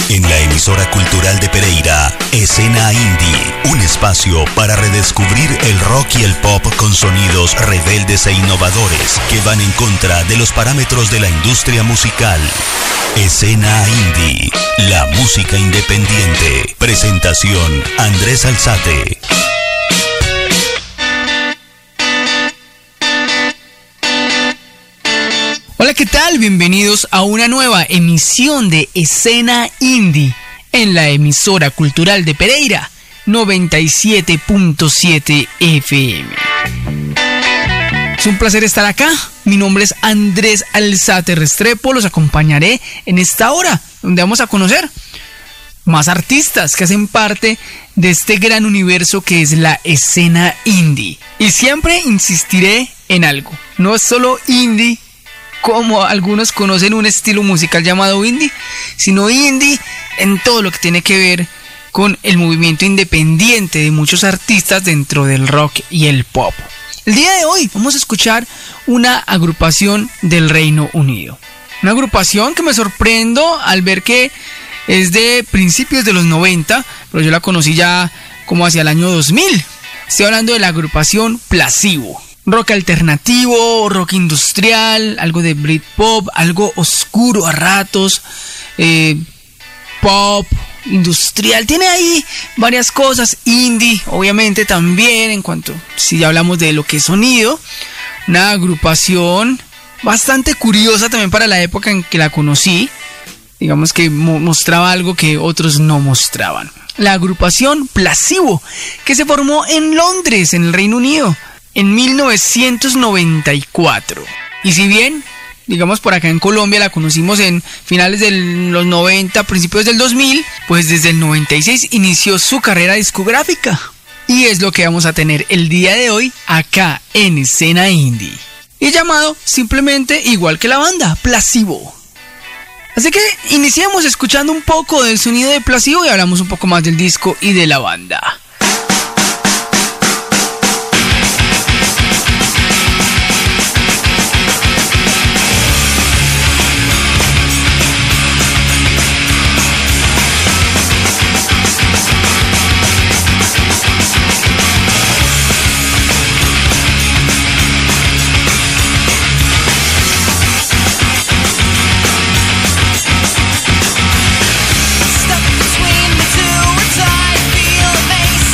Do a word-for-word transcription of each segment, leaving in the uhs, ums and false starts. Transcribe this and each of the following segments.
En la emisora cultural de Pereira, Escena Indie, un espacio para redescubrir el rock y el pop con sonidos rebeldes e innovadores que van en contra de los parámetros de la industria musical. Escena Indie, la música independiente. Presentación, Andrés Alzate. Hola, ¿qué tal? Bienvenidos a una nueva emisión de Escena Indie en la emisora cultural de Pereira, noventa y siete punto siete F M. Es un placer estar acá. Mi nombre es Andrés Alzate Restrepo. Los acompañaré en esta hora, donde vamos a conocer más artistas que hacen parte de este gran universo que es la escena indie. Y siempre insistiré en algo: no es solo indie como algunos conocen un estilo musical llamado indie, sino indie en todo lo que tiene que ver con el movimiento independiente de muchos artistas dentro del rock y el pop. El día de hoy vamos a escuchar una agrupación del Reino Unido. Una agrupación que me sorprendo al ver que es de principios de los noventa, pero yo la conocí ya como hacia el año dos mil. Estoy hablando de la agrupación Placebo. Rock alternativo, rock industrial, algo de Britpop, algo oscuro a ratos, eh, pop, industrial. Tiene ahí varias cosas, indie, obviamente también, en cuanto, si ya hablamos de lo que es sonido. Una agrupación bastante curiosa también para la época en que la conocí. Digamos que mo- mostraba algo que otros no mostraban. La agrupación Placebo, que se formó en Londres, en el Reino Unido, en mil novecientos noventa y cuatro. Y si bien, digamos, por acá en Colombia la conocimos en finales de los noventa, principios del dos mil, pues desde el noventa y seis inició su carrera discográfica. Y es lo que vamos a tener el día de hoy acá en Escena Indie. Y llamado simplemente igual que la banda, Placebo. Así que iniciamos escuchando un poco del sonido de Placebo y hablamos un poco más del disco y de la banda. Stuck between the two, a tired feel face.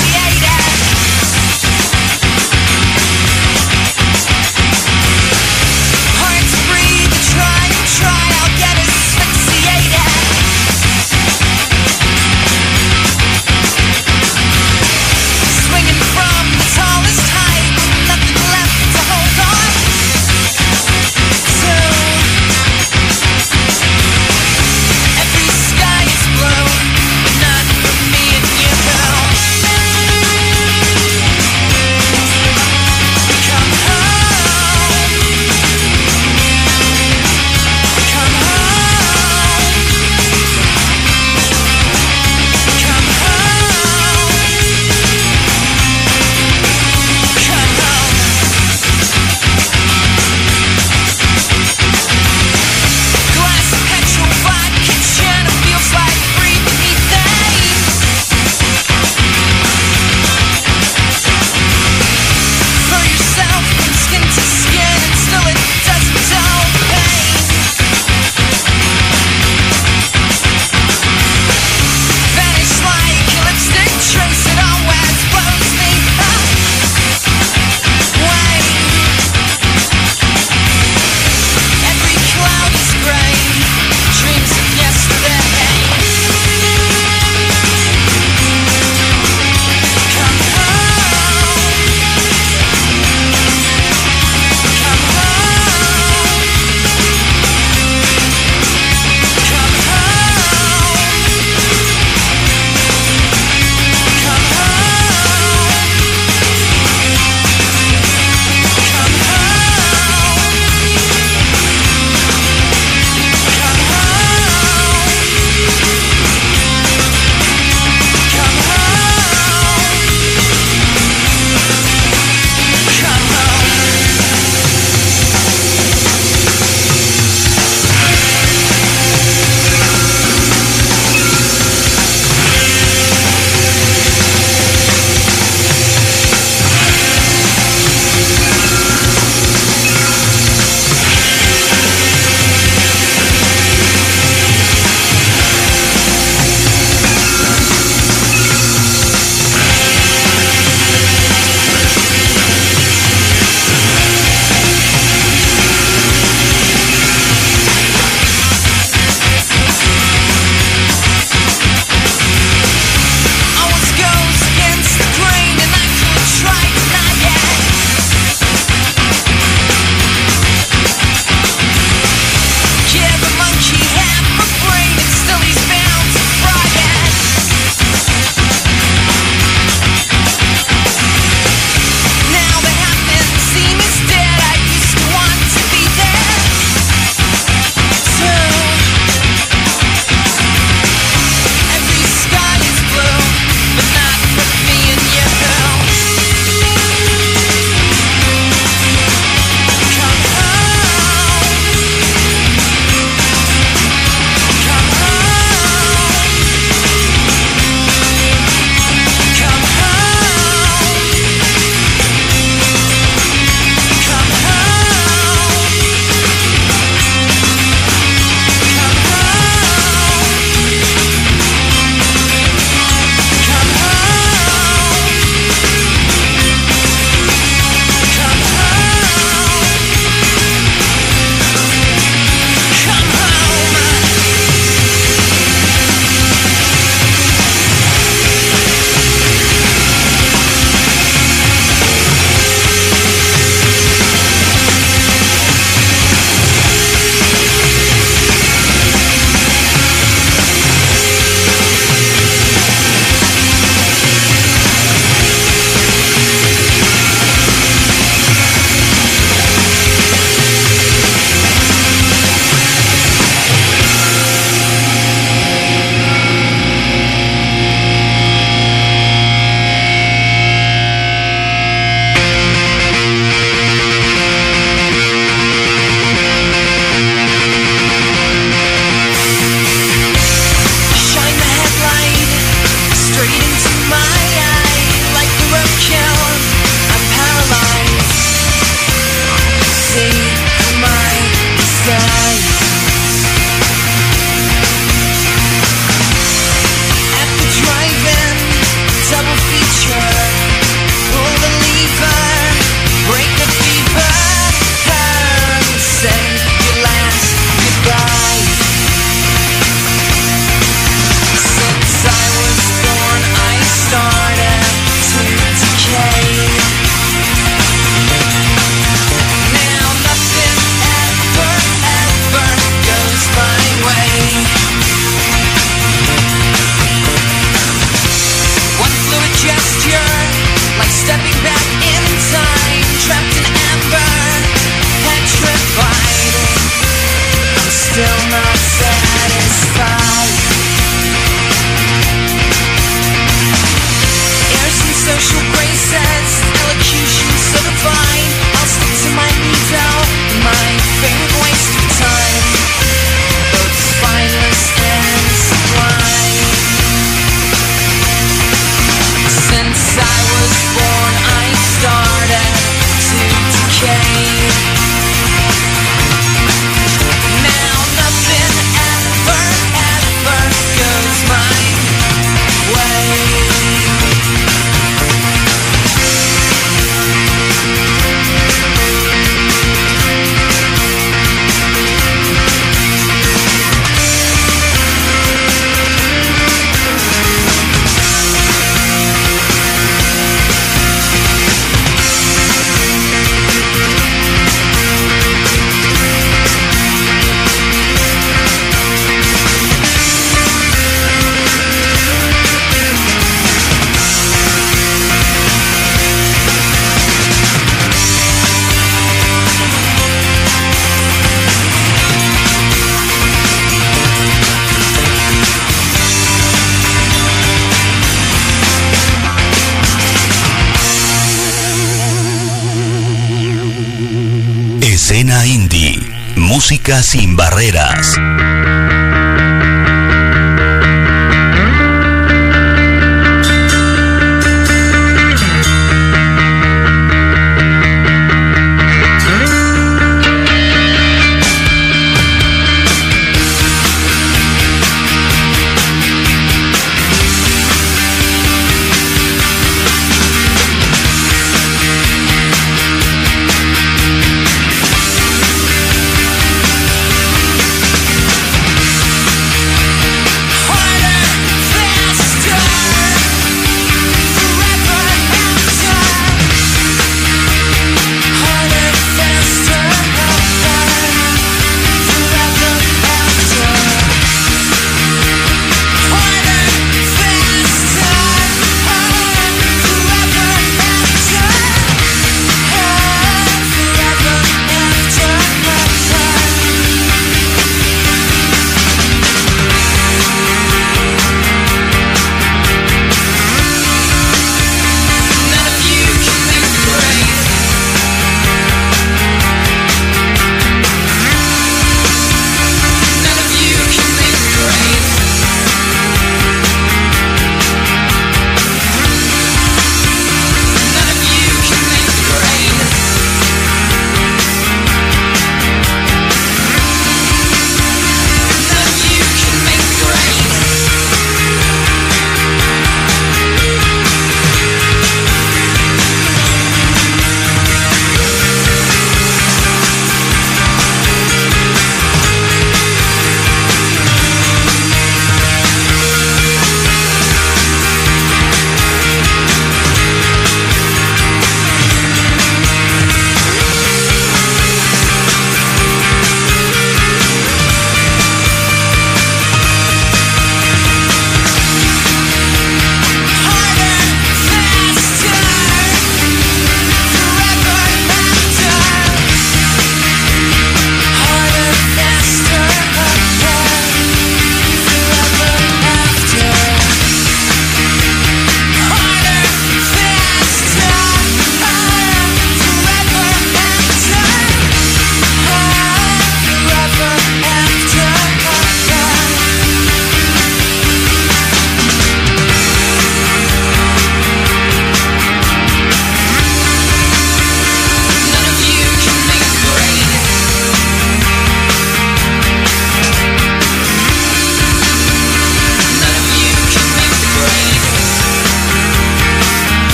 Escena Indie, música sin barreras.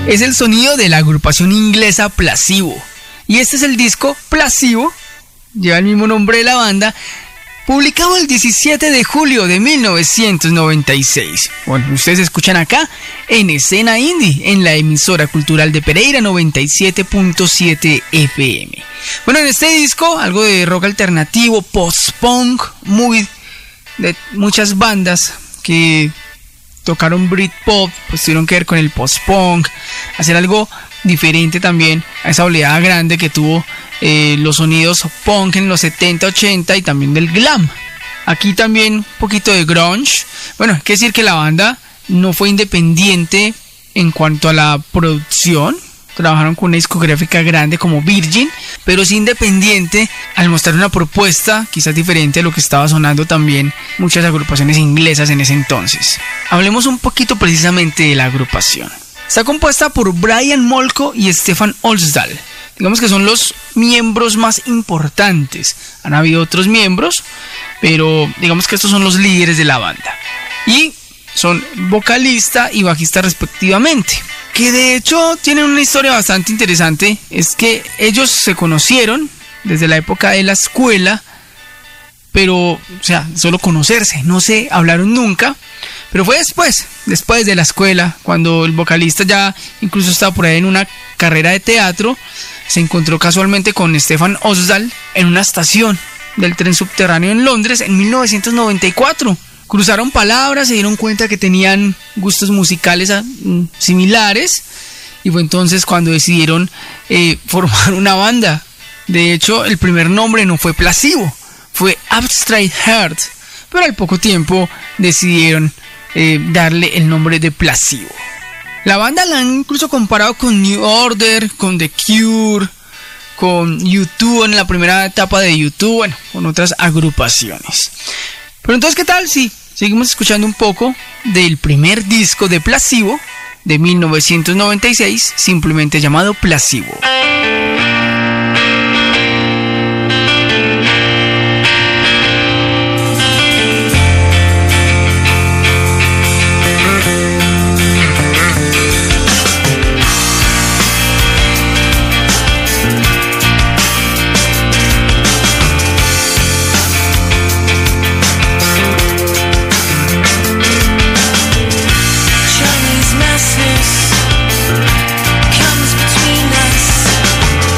es el sonido de la agrupación inglesa Placebo. Y este es el disco Placebo, lleva el mismo nombre de la banda, publicado el diecisiete de julio de mil novecientos noventa y seis. Bueno, ustedes escuchan acá en Escena Indie, en la emisora cultural de Pereira noventa y siete punto siete F M. Bueno, en este disco, algo de rock alternativo, post-punk, muy de muchas bandas que tocaron Britpop, pues tuvieron que ver con el post-punk, hacer algo diferente también a esa oleada grande que tuvo eh, los sonidos punk en los setenta, ochenta y también del glam. Aquí también un poquito de grunge. Bueno, hay que decir que la banda no fue independiente en cuanto a la producción. Trabajaron con una discográfica grande como Virgin, pero sí independiente al mostrar una propuesta quizás diferente a lo que estaba sonando también muchas agrupaciones inglesas en ese entonces. Hablemos un poquito precisamente de la agrupación. Está compuesta por Brian Molko y Stefan Olsdal. Digamos que son los miembros más importantes. Han habido otros miembros, pero digamos que estos son los líderes de la banda. Y son vocalista y bajista respectivamente. Que de hecho tienen una historia bastante interesante. Es que ellos se conocieron desde la época de la escuela, pero, o sea, solo conocerse, no se hablaron nunca. Pero fue después, después de la escuela, cuando el vocalista ya incluso estaba por ahí en una carrera de teatro, se encontró casualmente con Stefan Olsdal en una estación del tren subterráneo en Londres en mil novecientos noventa y cuatro. Cruzaron palabras, se dieron cuenta que tenían gustos musicales uh, similares, y fue entonces cuando decidieron eh, formar una banda. De hecho, el primer nombre no fue Placebo, fue Abstract Heart, pero al poco tiempo decidieron eh, darle el nombre de Placebo. La banda la han incluso comparado con New Order, con The Cure, con U dos en la primera etapa de U dos, bueno, con otras agrupaciones. Pero entonces, ¿qué tal si seguimos escuchando un poco del primer disco de Placebo de mil novecientos noventa y seis, simplemente llamado Placebo? Chinese masses comes between us.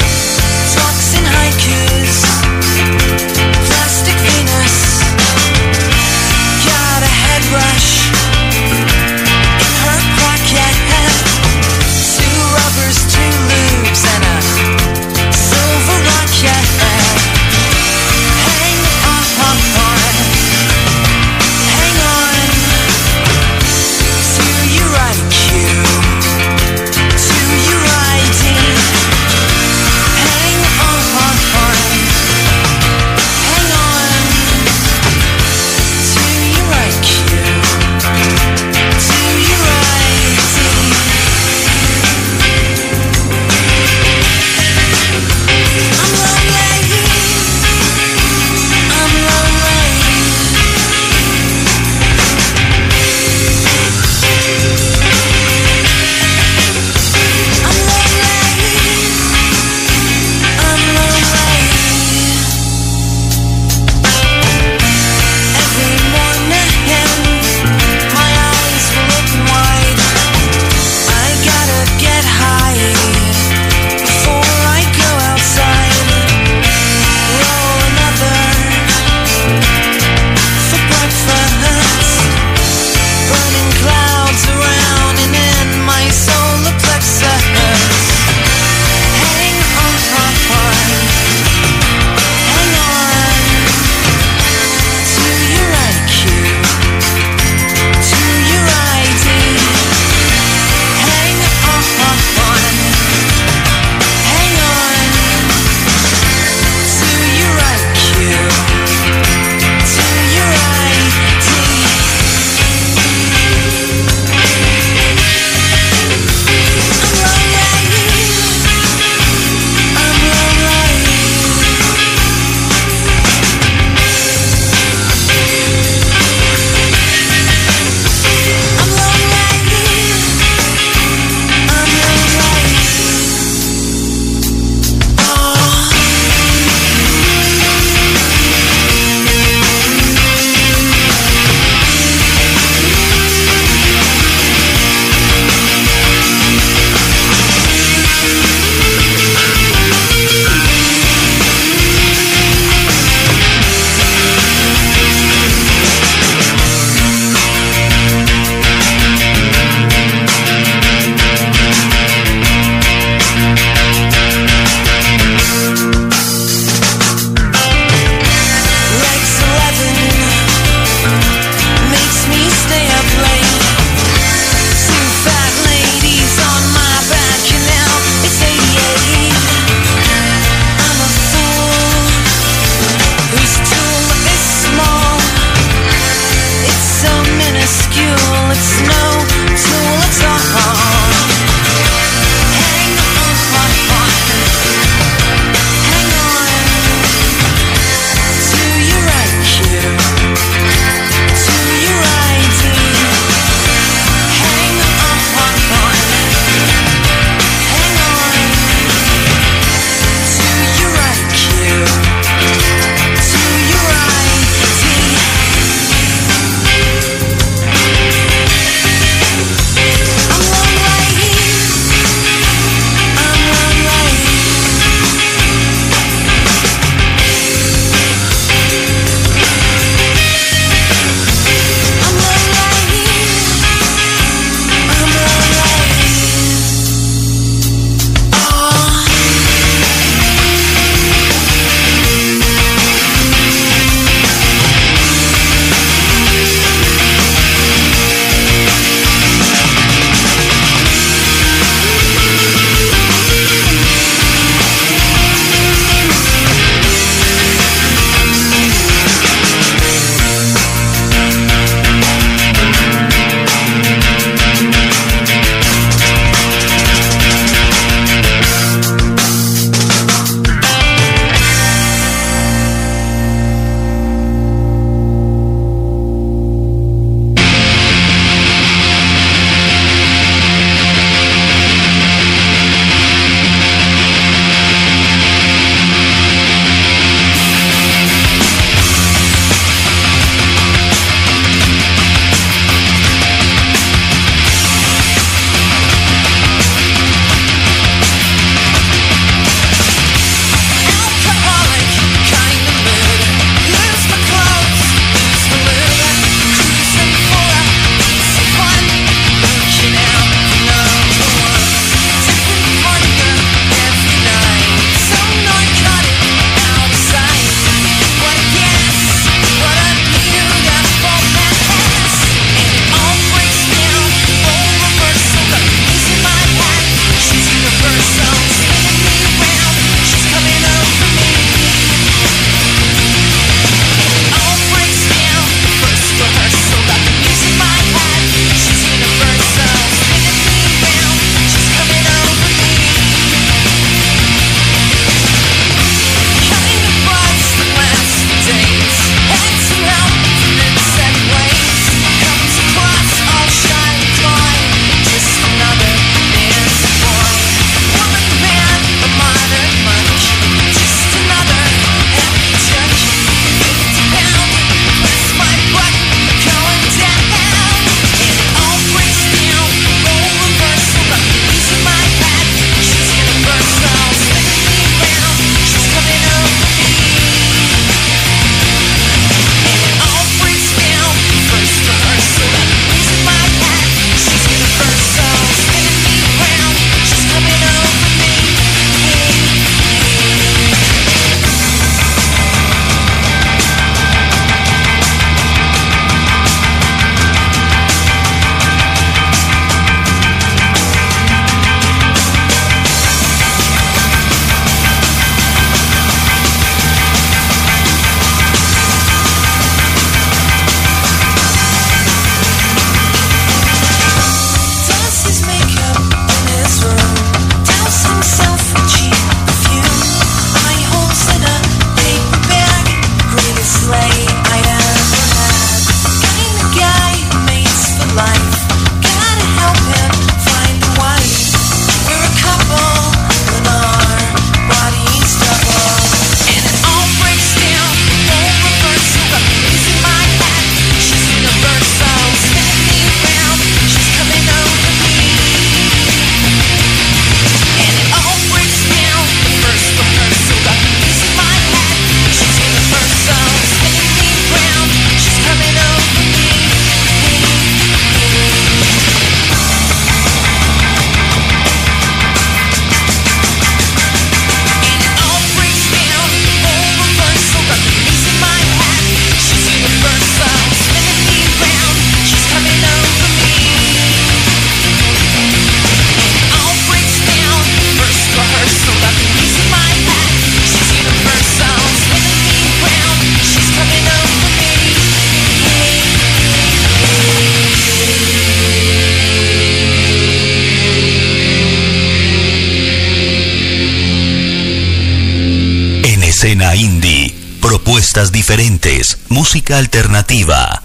Escena Indie. Propuestas diferentes. Música alternativa.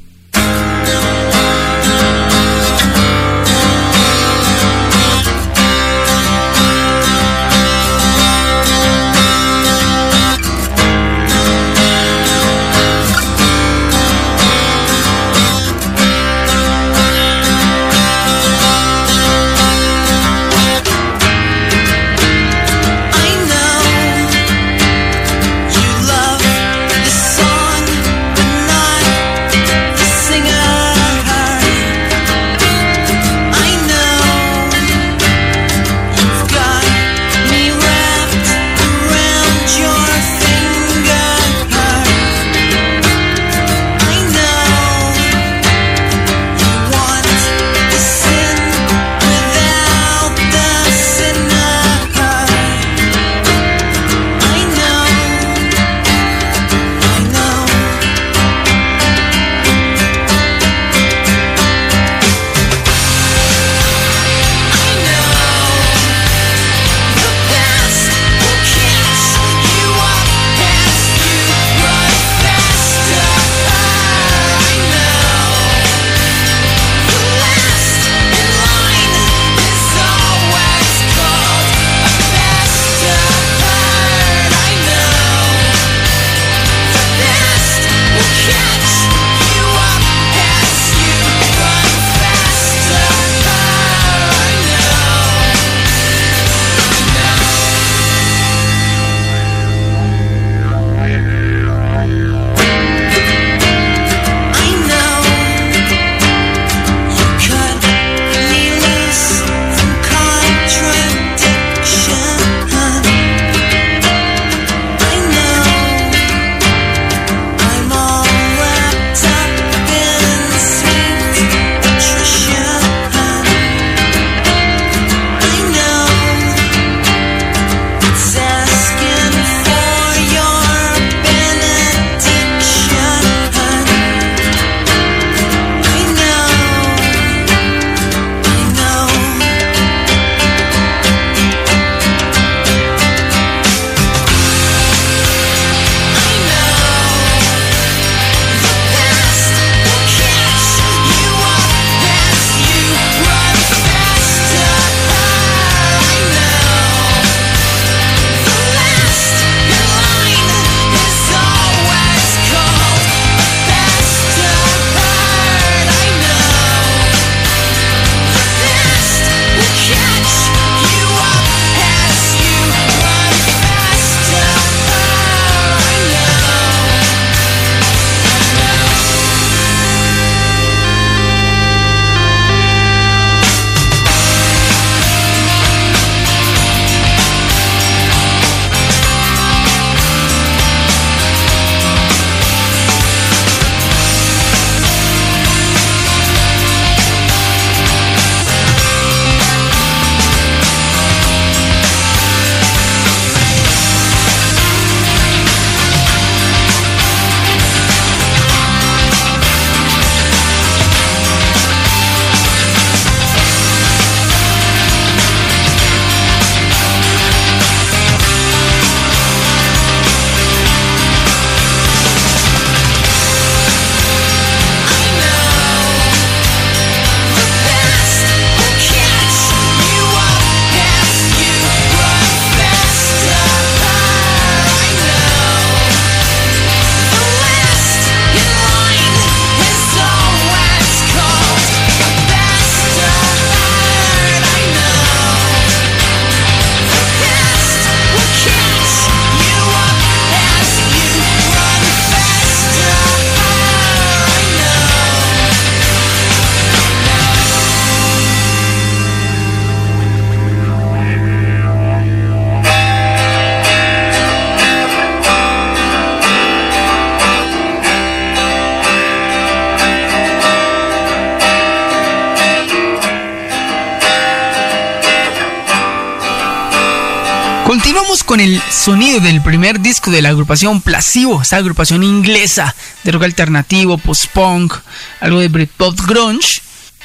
Continuamos con el sonido del primer disco de la agrupación Placebo, esta agrupación inglesa de rock alternativo, post-punk, algo de Britpop grunge.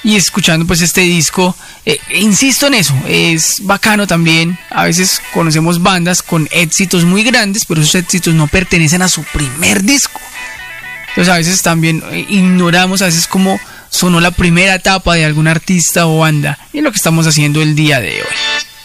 y escuchando pues este disco. Eh, insisto en eso, es bacano también. A veces conocemos bandas con éxitos muy grandes, pero esos éxitos no pertenecen a su primer disco. Entonces a veces también eh, ignoramos a veces cómo sonó la primera etapa de algún artista o banda, y es lo que estamos haciendo el día de hoy.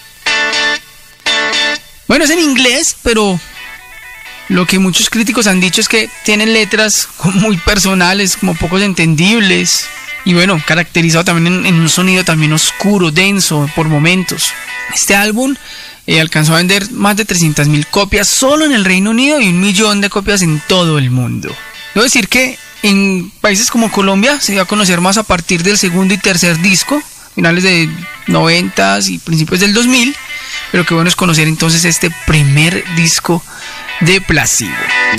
Bueno, es en inglés, pero lo que muchos críticos han dicho es que tienen letras muy personales, como pocos entendibles, y bueno, caracterizado también en, en un sonido también oscuro, denso por momentos. Este álbum eh, alcanzó a vender más de trescientas mil copias solo en el Reino Unido y un millón de copias en todo el mundo. Debo decir que en países como Colombia se dio a conocer más a partir del segundo y tercer disco, finales de noventas y principios del dos mil, pero qué bueno es conocer entonces este primer disco de Placebo.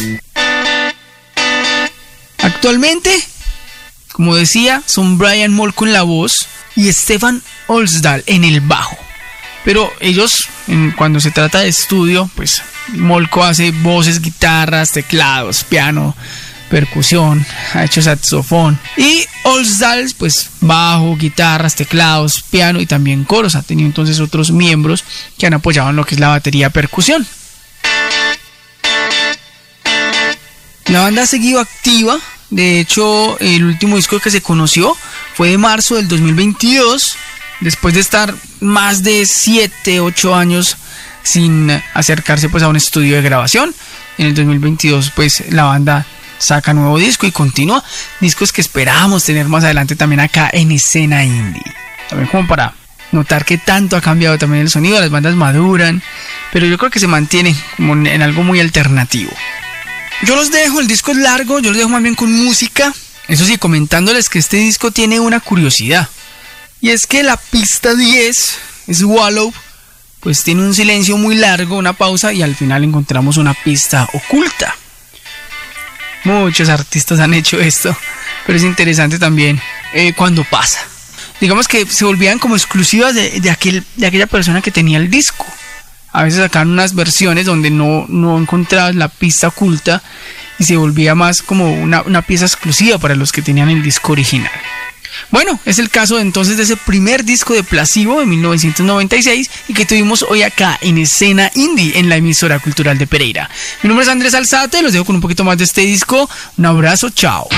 Actualmente, como decía, son Brian Molko en la voz y Stefan Olsdal en el bajo. Pero ellos, en, cuando se trata de estudio, pues Molko hace voces, guitarras, teclados, piano, percusión, ha hecho saxofón. Y Olsdal, pues bajo, guitarras, teclados, piano y también coros. Ha tenido entonces otros miembros que han apoyado en lo que es la batería, percusión. La banda ha seguido activa. De hecho, el último disco que se conoció fue de marzo del dos mil veintidós, después de estar más de siete, ocho años sin acercarse pues a un estudio de grabación. En el dos mil veintidós pues la banda saca nuevo disco y continúa, discos que esperamos tener más adelante también acá en Escena Indie. También como para notar que tanto ha cambiado también el sonido, las bandas maduran, pero yo creo que se mantiene como en algo muy alternativo. Yo los dejo, el disco es largo, yo los dejo más bien con música. Eso sí, comentándoles que este disco tiene una curiosidad, y es que la pista diez, Swallow, pues tiene un silencio muy largo, una pausa, y al final encontramos una pista oculta. Muchos artistas han hecho esto, pero es interesante también eh, cuando pasa. Digamos que se volvían como exclusivas de, de, aquel, de aquella persona que tenía el disco. A veces sacaban unas versiones donde no, no encontrabas la pista oculta y se volvía más como una, una pieza exclusiva para los que tenían el disco original. Bueno, es el caso entonces de ese primer disco de Placebo de mil novecientos noventa y seis y que tuvimos hoy acá en Escena Indie, en la emisora cultural de Pereira. Mi nombre es Andrés Alzate, los dejo con un poquito más de este disco. Un abrazo, chao.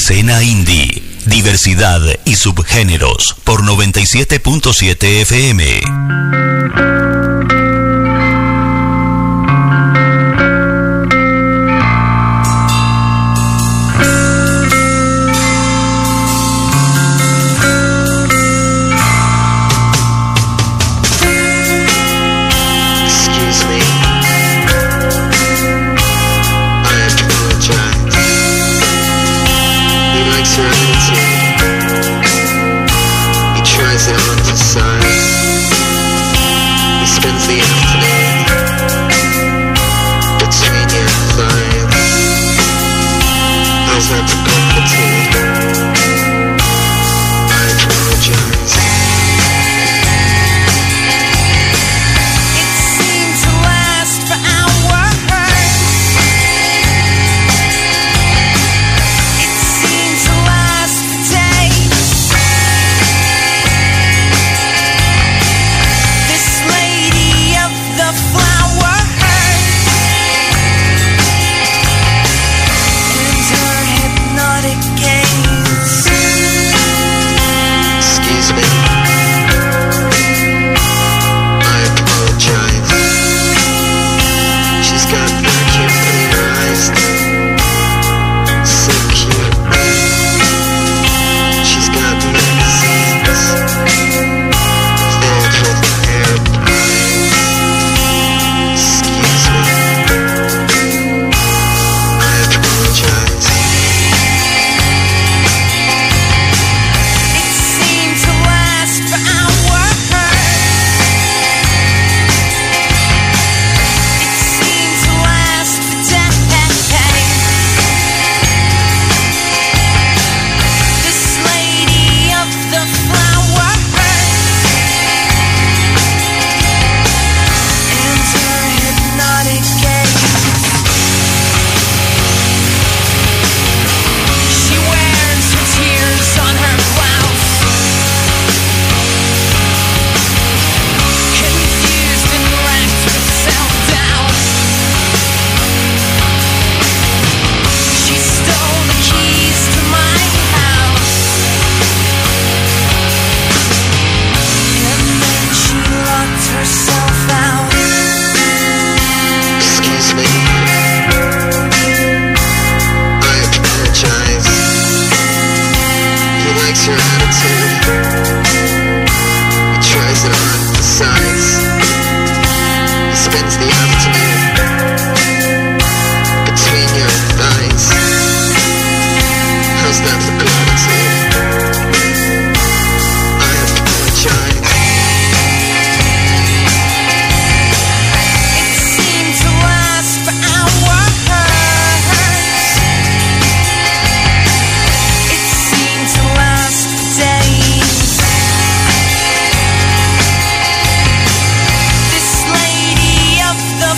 Escena Indie, diversidad y subgéneros por noventa y siete punto siete F M. The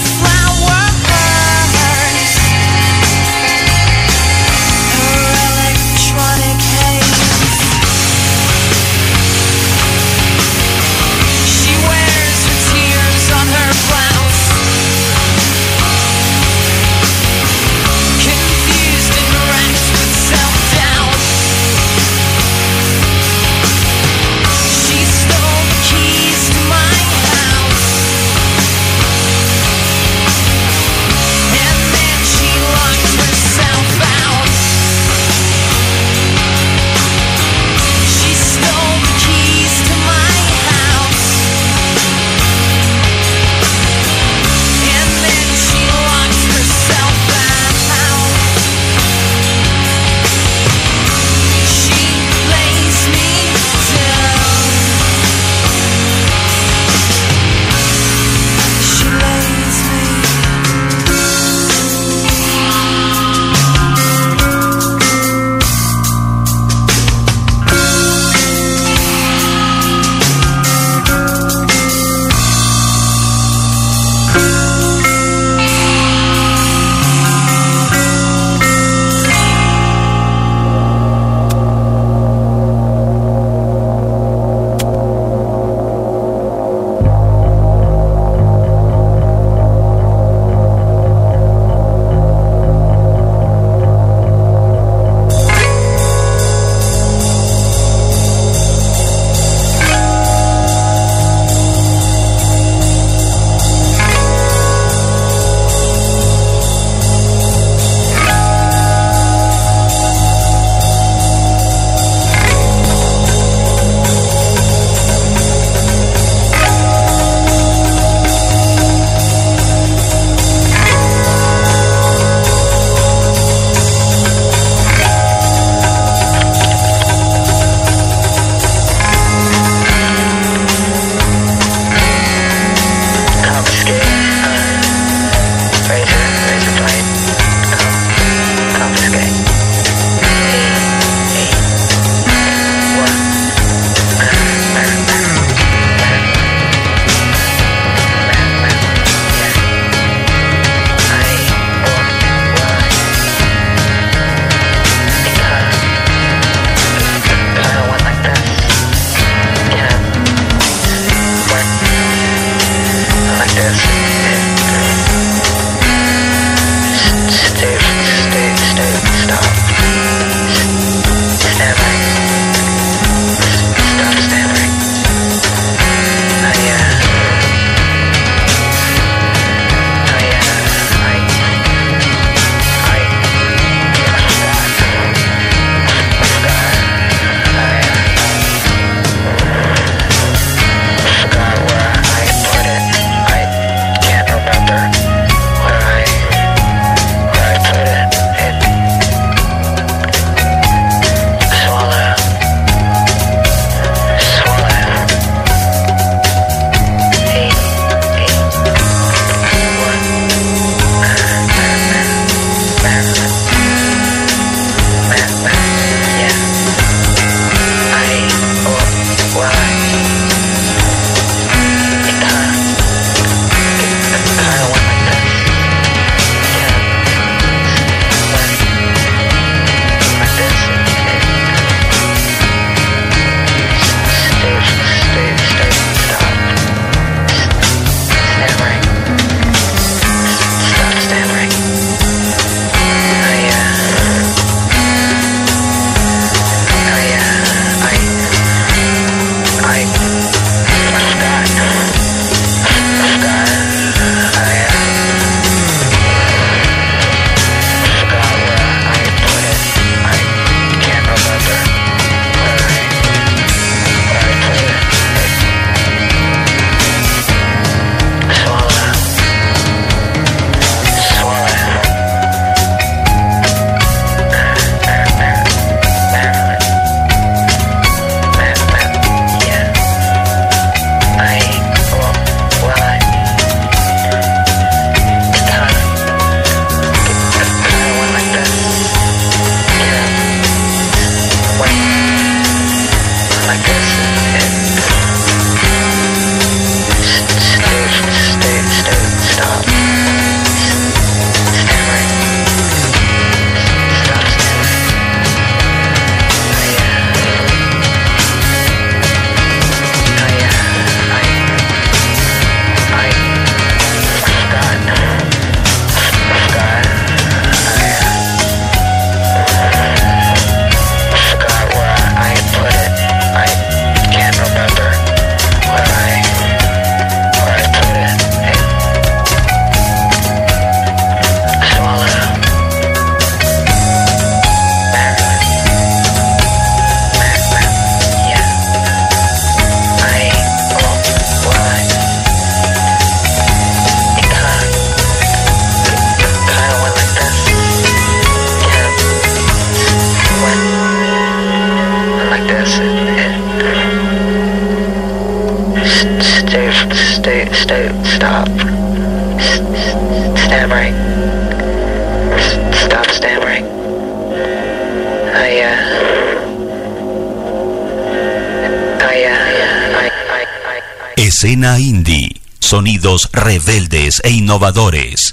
Escena Indie. Sonidos rebeldes e innovadores.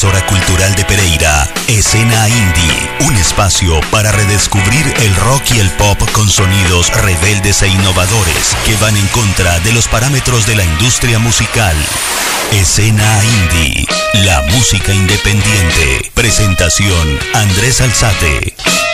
emisora cultural de Pereira, Escena Indie, un espacio para redescubrir el rock y el pop con sonidos rebeldes e innovadores que van en contra de los parámetros de la industria musical. Escena Indie, la música independiente. Presentación: Andrés Alzate.